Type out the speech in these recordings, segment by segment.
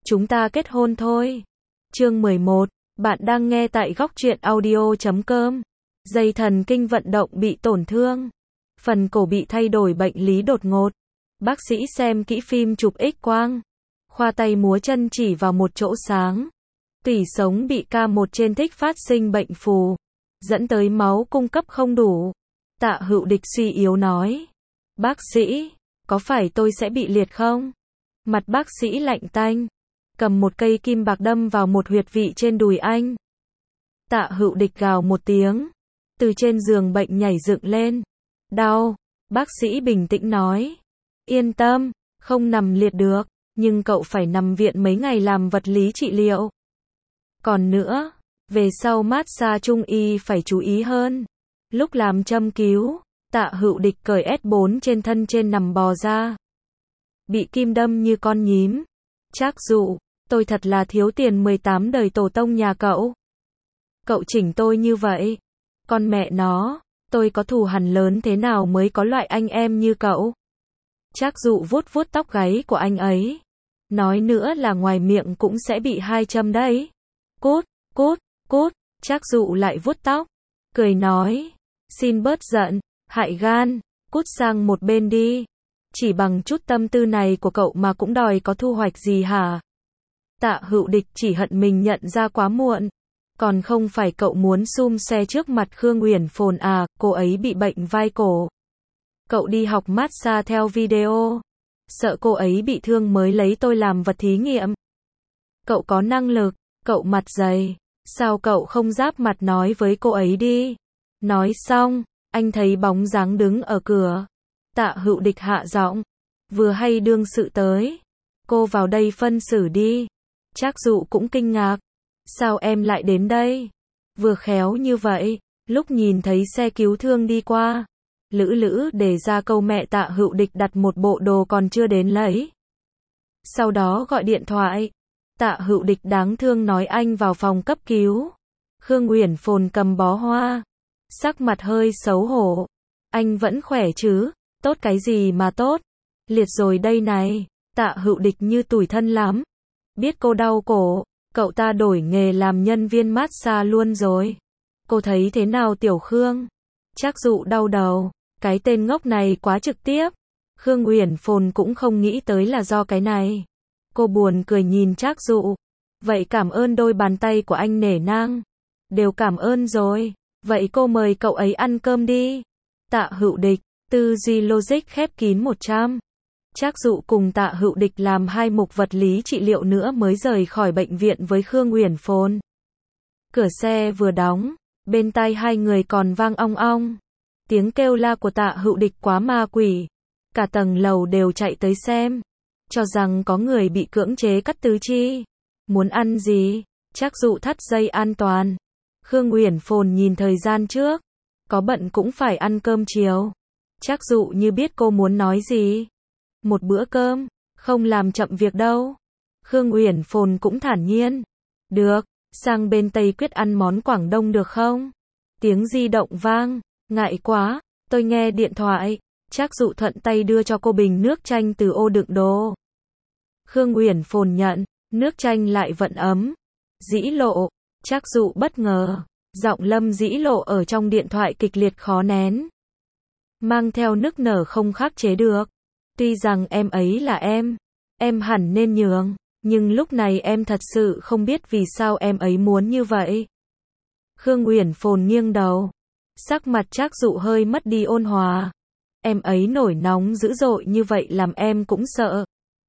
chúng ta kết hôn thôi. Chương 11, bạn đang nghe tại góc truyện audio.com. Dây thần kinh vận động bị tổn thương. Phần cổ bị thay đổi bệnh lý đột ngột. Bác sĩ xem kỹ phim chụp X-quang. Khoa tay múa chân chỉ vào một chỗ sáng. Tủy sống bị K1 trên thích phát sinh bệnh phù, dẫn tới máu cung cấp không đủ. Tạ Hữu Địch suy yếu nói. Bác sĩ, có phải tôi sẽ bị liệt không? Mặt bác sĩ lạnh tanh, cầm một cây kim bạc đâm vào một huyệt vị trên đùi anh. Tạ Hữu Địch gào một tiếng, từ trên giường bệnh nhảy dựng lên. Đau, bác sĩ bình tĩnh nói. Yên tâm, không nằm liệt được, nhưng cậu phải nằm viện mấy ngày làm vật lý trị liệu. Còn nữa, về sau massage trung y phải chú ý hơn. Lúc làm châm cứu, Tạ Hữu Địch cởi S4 trên thân trên nằm bò ra. Bị kim đâm như con nhím. Trác Dụ, tôi thật là thiếu tiền 18 đời tổ tông nhà cậu. Cậu chỉnh tôi như vậy. Con mẹ nó, tôi có thù hằn lớn thế nào mới có loại anh em như cậu. Trác Dụ vuốt vuốt tóc gáy của anh ấy. Nói nữa là ngoài miệng cũng sẽ bị 2 châm đấy. Cút, cút, cút. Trác Dụ lại vuốt tóc, cười nói. Xin bớt giận, hại gan, cút sang một bên đi. Chỉ bằng chút tâm tư này của cậu mà cũng đòi có thu hoạch gì hả? Tạ Hữu Địch chỉ hận mình nhận ra quá muộn. Còn không phải cậu muốn xum xe trước mặt Khương Uyển Phồn à, cô ấy bị bệnh vai cổ. Cậu đi học massage theo video. Sợ cô ấy bị thương mới lấy tôi làm vật thí nghiệm. Cậu có năng lực, cậu mặt dày. Sao cậu không giáp mặt nói với cô ấy đi? Nói xong, anh thấy bóng dáng đứng ở cửa. Tạ Hữu Địch hạ giọng. Vừa hay đương sự tới. Cô vào đây phân xử đi. Trác Dụ cũng kinh ngạc. Sao em lại đến đây? Vừa khéo như vậy, lúc nhìn thấy xe cứu thương đi qua. Lữ Lữ để ra câu mẹ Tạ Hữu Địch đặt một bộ đồ còn chưa đến lấy. Sau đó gọi điện thoại. Tạ Hữu Địch đáng thương nói anh vào phòng cấp cứu. Khương Uyển Phồn cầm bó hoa. Sắc mặt hơi xấu hổ. Anh vẫn khỏe chứ? Tốt cái gì mà tốt? Liệt rồi đây này. Tạ Hữu Địch như tủi thân lắm. Biết cô đau cổ, cậu ta đổi nghề làm nhân viên massage luôn rồi. Cô thấy thế nào Tiểu Khương? Trác Dụ đau đầu. Cái tên ngốc này quá trực tiếp. Khương Uyển Phồn cũng không nghĩ tới là do cái này. Cô buồn cười nhìn Trác Dụ. Vậy cảm ơn đôi bàn tay của anh nể nang. Đều cảm ơn rồi. Vậy cô mời cậu ấy ăn cơm đi. Tạ Hữu Địch, tư duy logic khép kín 100. Trác Dụ cùng Tạ Hữu Địch làm 2 mục vật lý trị liệu nữa mới rời khỏi bệnh viện với Khương Uyển Phồn. Cửa xe vừa đóng, bên tai hai người còn vang ong ong. Tiếng kêu la của Tạ Hữu Địch quá ma quỷ. Cả tầng lầu đều chạy tới xem. Cho rằng có người bị cưỡng chế cắt tứ chi. Muốn ăn gì? Trác Dụ thắt dây an toàn. Khương Uyển Phồn nhìn thời gian trước. Có bận cũng phải ăn cơm chiều. Trác Dụ như biết cô muốn nói gì. Một bữa cơm, không làm chậm việc đâu. Khương Uyển Phồn cũng thản nhiên. Được, sang bên Tây Quyết ăn món Quảng Đông được không? Tiếng di động vang. Ngại quá, tôi nghe điện thoại. Trác Dụ thuận tay đưa cho cô bình nước chanh từ ô đựng đồ. Khương Uyển Phồn nhận, nước chanh lại vẫn ấm. Dĩ Lộ, Trác Dụ bất ngờ. Giọng Lâm Dĩ Lộ ở trong điện thoại kịch liệt khó nén. Mang theo nức nở không khắc chế được. Tuy rằng em ấy là em hẳn nên nhường, nhưng lúc này em thật sự không biết vì sao em ấy muốn như vậy. Khương Uyển Phồn nghiêng đầu. Sắc mặt Trác Dụ hơi mất đi ôn hòa. Em ấy nổi nóng dữ dội như vậy làm em cũng sợ.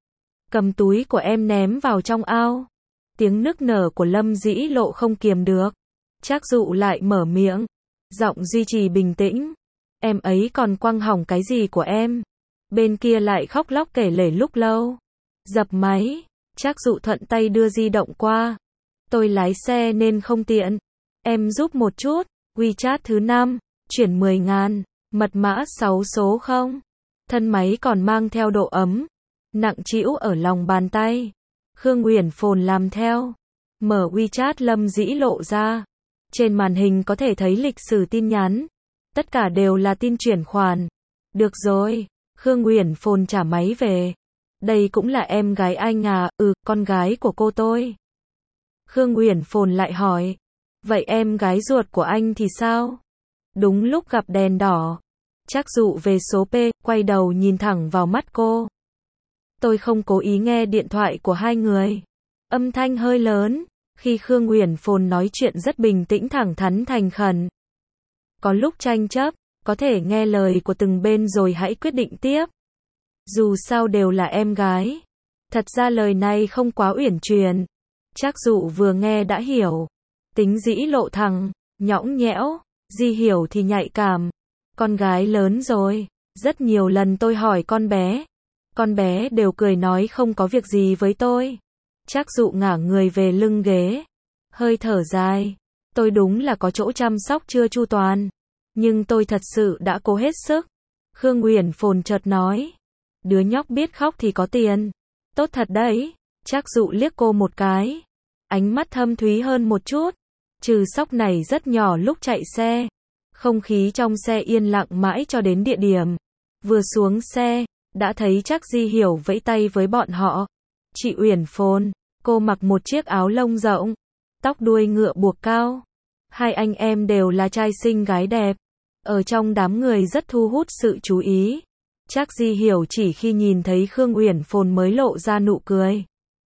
Cầm túi của em ném vào trong ao. Tiếng nức nở của Lâm Dĩ Lộ không kiềm được. Trác Dụ lại mở miệng. Giọng duy trì bình tĩnh. Em ấy còn quăng hỏng cái gì của em? Bên kia lại khóc lóc kể lể lúc lâu. Dập máy. Trác Dụ thuận tay đưa di động qua. Tôi lái xe nên không tiện. Em giúp một chút. WeChat thứ 5. Chuyển 10.000. Mật mã 6 số không. Thân máy còn mang theo độ ấm. Nặng trĩu ở lòng bàn tay. Khương Uyển Phồn làm theo. Mở WeChat Lâm Dĩ Lộ ra. Trên màn hình có thể thấy lịch sử tin nhắn. Tất cả đều là tin chuyển khoản. Được rồi. Khương Uyển Phồn trả máy về. Đây cũng là em gái anh à? Con gái của cô tôi. Khương Uyển Phồn lại hỏi. Vậy em gái ruột của anh thì sao? Đúng lúc gặp đèn đỏ, Trác Dụ về số P, quay đầu nhìn thẳng vào mắt cô. Tôi không cố ý nghe điện thoại của hai người. Âm thanh hơi lớn, khi Khương Uyển Phồn nói chuyện rất bình tĩnh thẳng thắn thành khẩn. Có lúc tranh chấp, có thể nghe lời của từng bên rồi hãy quyết định tiếp. Dù sao đều là em gái. Thật ra lời này không quá uyển chuyển. Trác Dụ vừa nghe đã hiểu. Tính dĩ lộ thẳng, nhõng nhẽo, Di Hiểu thì nhạy cảm. Con gái lớn rồi, rất nhiều lần tôi hỏi con bé đều cười nói không có việc gì với tôi. Trác Dụ ngả người về lưng ghế, hơi thở dài. Tôi đúng là có chỗ chăm sóc chưa chu toàn, nhưng tôi thật sự đã cố hết sức. Khương Uyển Phồn chợt nói, đứa nhóc biết khóc thì có tiền. Tốt thật đấy. Trác Dụ liếc cô một cái, ánh mắt thâm thúy hơn một chút. Trừ sóc này rất nhỏ lúc chạy xe. Không khí trong xe yên lặng mãi cho đến địa điểm. Vừa xuống xe, đã thấy Trác Di Hiểu vẫy tay với bọn họ. Chị Uyển Phồn, cô mặc một chiếc áo lông rộng, tóc đuôi ngựa buộc cao. Hai anh em đều là trai xinh gái đẹp. Ở trong đám người rất thu hút sự chú ý. Trác Di Hiểu chỉ khi nhìn thấy Khương Uyển Phồn mới lộ ra nụ cười.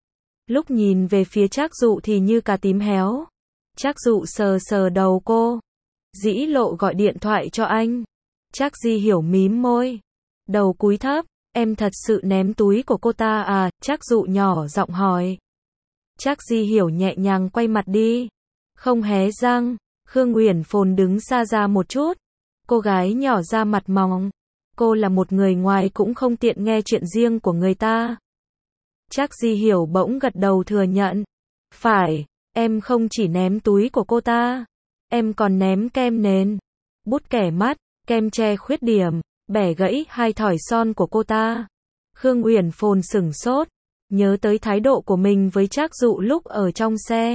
Lúc nhìn về phía Trác Dụ thì như cà tím héo. Trác Dụ sờ sờ đầu cô. Dĩ lộ gọi điện thoại cho anh. Trác Di Hiểu mím môi, đầu cúi thấp. Em thật sự ném túi của cô ta à? Trác Dụ nhỏ giọng hỏi. Trác Di Hiểu nhẹ nhàng quay mặt đi, không hé răng. Khương Uyển Phồn đứng xa ra một chút. Cô gái nhỏ ra mặt mỏng. Cô là một người ngoài cũng không tiện nghe chuyện riêng của người ta. Trác Di Hiểu bỗng gật đầu thừa nhận. Phải, em không chỉ ném túi của cô ta, em còn ném kem nền, bút kẻ mắt, kem che khuyết điểm, bẻ gãy hai thỏi son của cô ta. Khương Uyển Phồn sửng sốt, nhớ tới thái độ của mình với Trác Dụ lúc ở trong xe.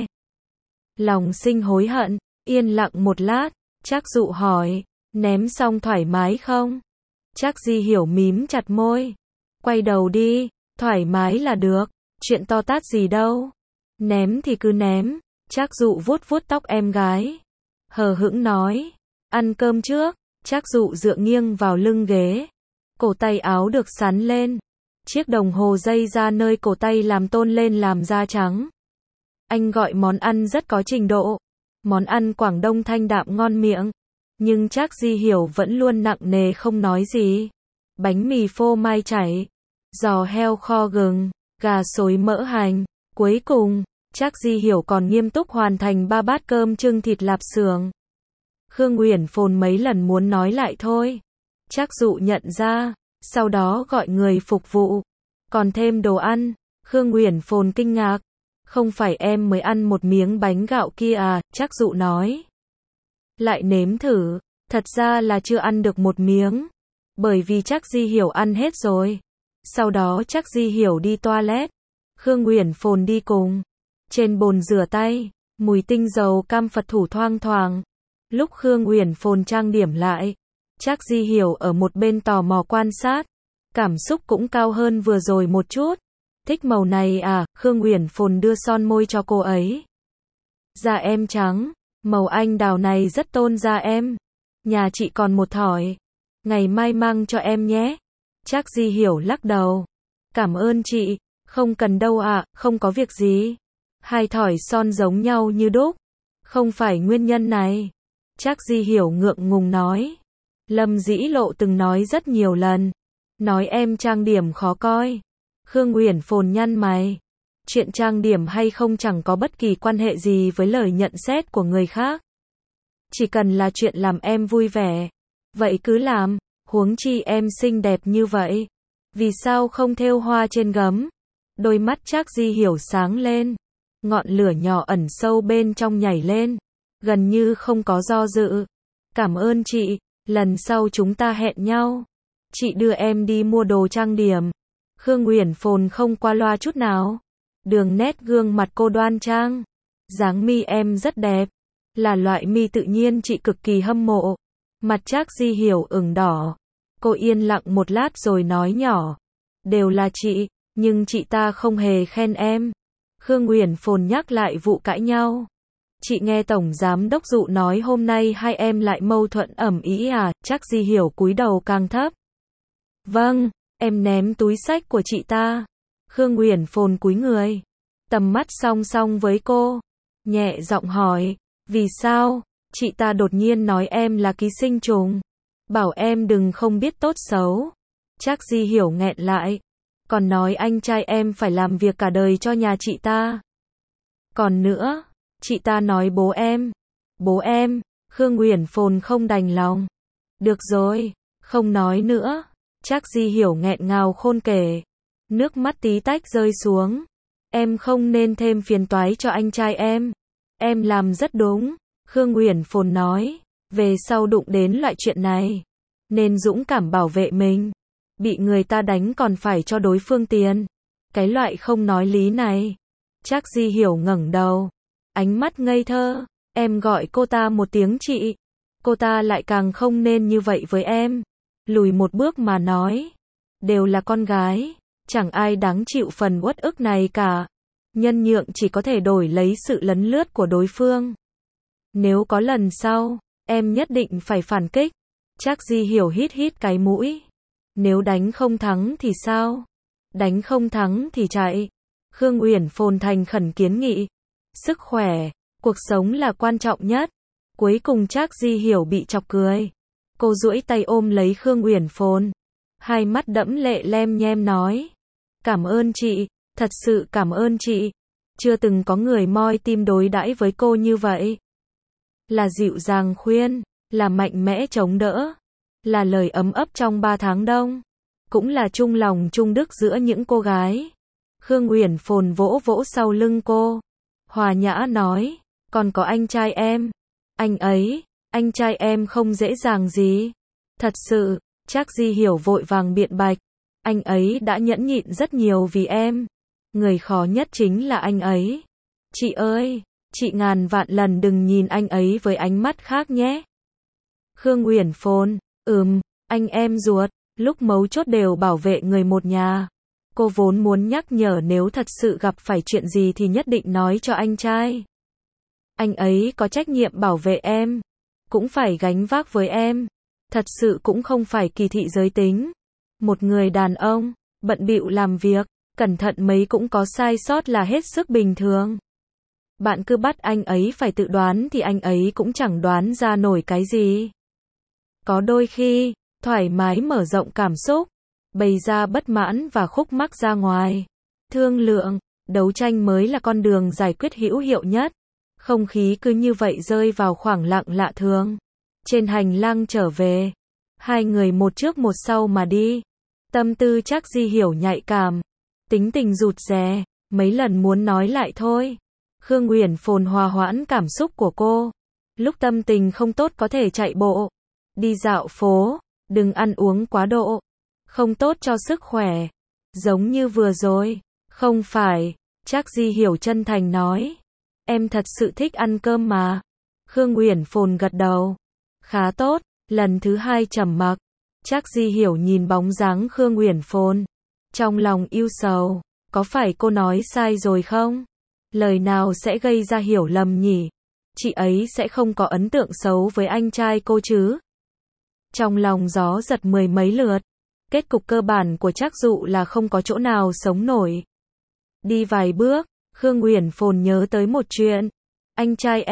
Lòng sinh hối hận, yên lặng một lát, Trác Dụ hỏi, ném xong thoải mái không? Trác Di Hiểu mím chặt môi. Quay đầu đi, thoải mái là được, chuyện to tát gì đâu. Ném thì cứ ném. Trác Dụ vuốt vuốt tóc em gái, hờ hững nói, ăn cơm trước. Trác Dụ dựa nghiêng vào lưng ghế, cổ tay áo được sắn lên, chiếc đồng hồ dây ra nơi cổ tay làm tôn lên làm da trắng. Anh gọi món ăn rất có trình độ, món ăn Quảng Đông thanh đạm ngon miệng, nhưng Trác Di Hiểu vẫn luôn nặng nề không nói gì. Bánh mì phô mai chảy, giò heo kho gừng, gà xối mỡ hành. Cuối cùng, Trác Di Hiểu còn nghiêm túc hoàn thành 3 bát cơm trưng thịt lạp xưởng. Khương Uyển Phồn mấy lần muốn nói lại thôi. Trác Dụ nhận ra, sau đó gọi người phục vụ, còn thêm đồ ăn. Khương Uyển Phồn kinh ngạc, không phải em mới ăn một miếng bánh gạo kia à? Trác Dụ nói. Lại nếm thử, thật ra là chưa ăn được một miếng, bởi vì Trác Di Hiểu ăn hết rồi. Sau đó Trác Di Hiểu đi toilet, Khương Uyển Phồn đi cùng. Trên bồn rửa tay, mùi tinh dầu cam Phật thủ thoang thoảng. Lúc Khương Uyển Phồn trang điểm lại, Trác Di Hiểu ở một bên tò mò quan sát. Cảm xúc cũng cao hơn vừa rồi một chút. Thích màu này à? Khương Uyển Phồn đưa son môi cho cô ấy. Da em trắng, màu anh đào này rất tôn da em. Nhà chị còn một thỏi, ngày mai mang cho em nhé. Trác Di Hiểu lắc đầu. Cảm ơn chị, không cần đâu ạ, không có việc gì. Hai thỏi son giống nhau như đúc. Không phải nguyên nhân này. Trác Di Hiểu ngượng ngùng nói. Lâm Dĩ Lộ từng nói rất nhiều lần, nói em trang điểm khó coi. Khương Uyển Phồn nhăn mày. Chuyện trang điểm hay không chẳng có bất kỳ quan hệ gì với lời nhận xét của người khác. Chỉ cần là chuyện làm em vui vẻ, vậy cứ làm, huống chi em xinh đẹp như vậy. Vì sao không thêu hoa trên gấm? Đôi mắt Trác Di Hiểu sáng lên, ngọn lửa nhỏ ẩn sâu bên trong nhảy lên, gần như không có do dự. Cảm ơn chị, lần sau chúng ta hẹn nhau. Chị đưa em đi mua đồ trang điểm. Khương Uyển Phồn không qua loa chút nào. Đường nét gương mặt cô đoan trang. Dáng mi em rất đẹp. Là loại mi tự nhiên chị cực kỳ hâm mộ. Mặt Trác Di Hiểu ửng đỏ. Cô yên lặng một lát rồi nói nhỏ. Đều là chị, Nhưng chị ta không hề khen em. Khương Uyển Phồn nhắc lại vụ cãi nhau. Chị nghe Tổng Giám Đốc Dụ nói hôm nay hai em lại mâu thuẫn ầm ĩ à, chắc Di Hiểu cúi đầu càng thấp. Vâng, em ném túi xách của chị ta. Khương Uyển Phồn cúi người, tầm mắt song song với cô, nhẹ giọng hỏi, vì sao? Chị ta đột nhiên nói em là ký sinh trùng, bảo em đừng không biết tốt xấu. Chắc Di Hiểu nghẹn lại, còn nói anh trai em phải làm việc cả đời cho nhà chị ta. Còn nữa, chị ta nói bố em, Khương Uyển Phồn không đành lòng. Được rồi, không nói nữa. Chắc Di Hiểu nghẹn ngào khôn kể, nước mắt tí tách rơi xuống. Em không nên thêm phiền toái cho anh trai em làm rất đúng. Khương Uyển Phồn nói, về sau đụng đến loại chuyện này, nên dũng cảm bảo vệ mình. Bị người ta đánh còn phải cho đối phương tiền. Cái loại không nói lý này. Chắc Di Hiểu ngẩng đầu, ánh mắt ngây thơ. Em gọi cô ta một tiếng chị, cô ta lại càng không nên như vậy với em. Lùi một bước mà nói, đều là con gái, chẳng ai đáng chịu phần uất ức này cả. Nhân nhượng chỉ có thể đổi lấy sự lấn lướt của đối phương. Nếu có lần sau, em nhất định phải phản kích. Chắc Di Hiểu hít hít cái mũi. Nếu đánh không thắng thì sao? Đánh không thắng thì chạy. Khương Uyển Phồn thành khẩn kiến nghị. Sức khỏe, cuộc sống là quan trọng nhất. Cuối cùng chắc Di Hiểu bị chọc cười. Cô duỗi tay ôm lấy Khương Uyển Phồn, hai mắt đẫm lệ lem nhem nói, cảm ơn chị, thật sự cảm ơn chị. Chưa từng có người moi tim đối đãi với cô như vậy. Là dịu dàng khuyên, là mạnh mẽ chống đỡ, là lời ấm ấp trong 3 tháng đông, cũng là chung lòng chung đức giữa những cô gái. Khương Uyển Phồn vỗ vỗ sau lưng cô, hòa nhã nói, còn có anh trai em, anh trai em không dễ dàng gì. Thật sự, chắc Di Hiểu vội vàng biện bạch, anh ấy đã nhẫn nhịn rất nhiều vì em. Người khó nhất chính là anh ấy. Chị ơi, chị ngàn vạn lần đừng nhìn anh ấy với ánh mắt khác nhé. Khương Uyển Phồn, anh em ruột, lúc mấu chốt đều bảo vệ người một nhà. Cô vốn muốn nhắc nhở nếu thật sự gặp phải chuyện gì thì nhất định nói cho anh trai. Anh ấy có trách nhiệm bảo vệ em, cũng phải gánh vác với em. Thật sự cũng không phải kỳ thị giới tính. Một người đàn ông, bận bịu làm việc, cẩn thận mấy cũng có sai sót là hết sức bình thường. Bạn cứ bắt anh ấy phải tự đoán thì anh ấy cũng chẳng đoán ra nổi cái gì. Có đôi khi, thoải mái mở rộng cảm xúc, bày ra bất mãn và khúc mắc ra ngoài. Thương lượng, đấu tranh mới là con đường giải quyết hữu hiệu nhất. Không khí cứ như vậy rơi vào khoảng lặng lạ thường. Trên hành lang trở về, hai người một trước một sau mà đi. Tâm tư chắc Di Hiểu nhạy cảm, tính tình rụt rè, mấy lần muốn nói lại thôi. Khương Uyển Phồn hòa hoãn cảm xúc của cô. Lúc tâm tình không tốt có thể chạy bộ, đi dạo phố, đừng ăn uống quá độ, không tốt cho sức khỏe. Giống như vừa rồi, không phải, chắc Di Hiểu chân thành nói. Em thật sự thích ăn cơm mà. Khương Uyển Phồn gật đầu. Khá tốt, lần thứ hai trầm mặc. Chắc Di Hiểu nhìn bóng dáng Khương Uyển Phồn, trong lòng ưu sầu, có phải cô nói sai rồi không? Lời nào sẽ gây ra hiểu lầm nhỉ? Chị ấy sẽ không có ấn tượng xấu với anh trai cô chứ? Trong lòng gió giật mười mấy lượt. Kết cục cơ bản của Trác Dụ là không có chỗ nào sống nổi. Đi vài bước, Khương Uyển Phồn nhớ tới một chuyện. Anh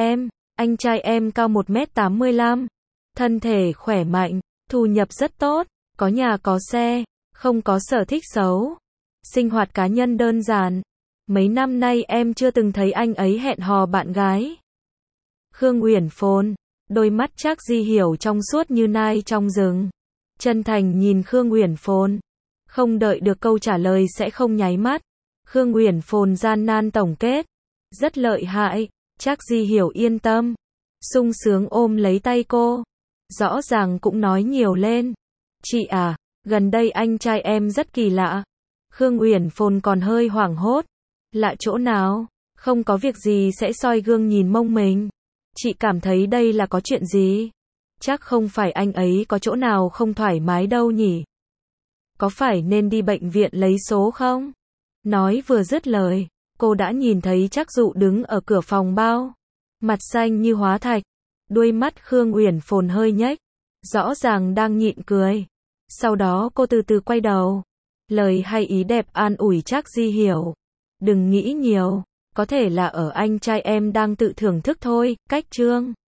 trai em cao 1m85, thân thể khỏe mạnh, thu nhập rất tốt, có nhà có xe, không có sở thích xấu, sinh hoạt cá nhân đơn giản. Mấy năm nay em chưa từng thấy anh ấy hẹn hò bạn gái. Khương Uyển Phồn, đôi mắt Trác Di Hiểu trong suốt như nai trong rừng, chân thành nhìn Khương Uyển Phồn, không đợi được câu trả lời sẽ không nháy mắt. Khương Uyển Phồn gian nan tổng kết, rất lợi hại. Trác Di Hiểu yên tâm, sung sướng ôm lấy tay cô, rõ ràng cũng nói nhiều lên. Chị à, gần đây anh trai em rất kỳ lạ. Khương Uyển Phồn còn hơi hoảng hốt. Lạ chỗ nào? Không có việc gì sẽ soi gương nhìn mông mình. Chị cảm thấy đây là có chuyện gì? Chắc không phải anh ấy có chỗ nào không thoải mái đâu nhỉ? Có phải nên đi bệnh viện lấy số không? Nói vừa dứt lời, cô đã nhìn thấy Trác Dụ đứng ở cửa phòng bao. Mặt xanh như hóa thạch, đuôi mắt Khương Uyển Phồn hơi nhếch, rõ ràng đang nhịn cười. Sau đó cô từ từ quay đầu. Lời hay ý đẹp an ủi Trác Di Hiểu. Đừng nghĩ nhiều, có thể là ở anh trai em đang tự thưởng thức thôi, cách chương.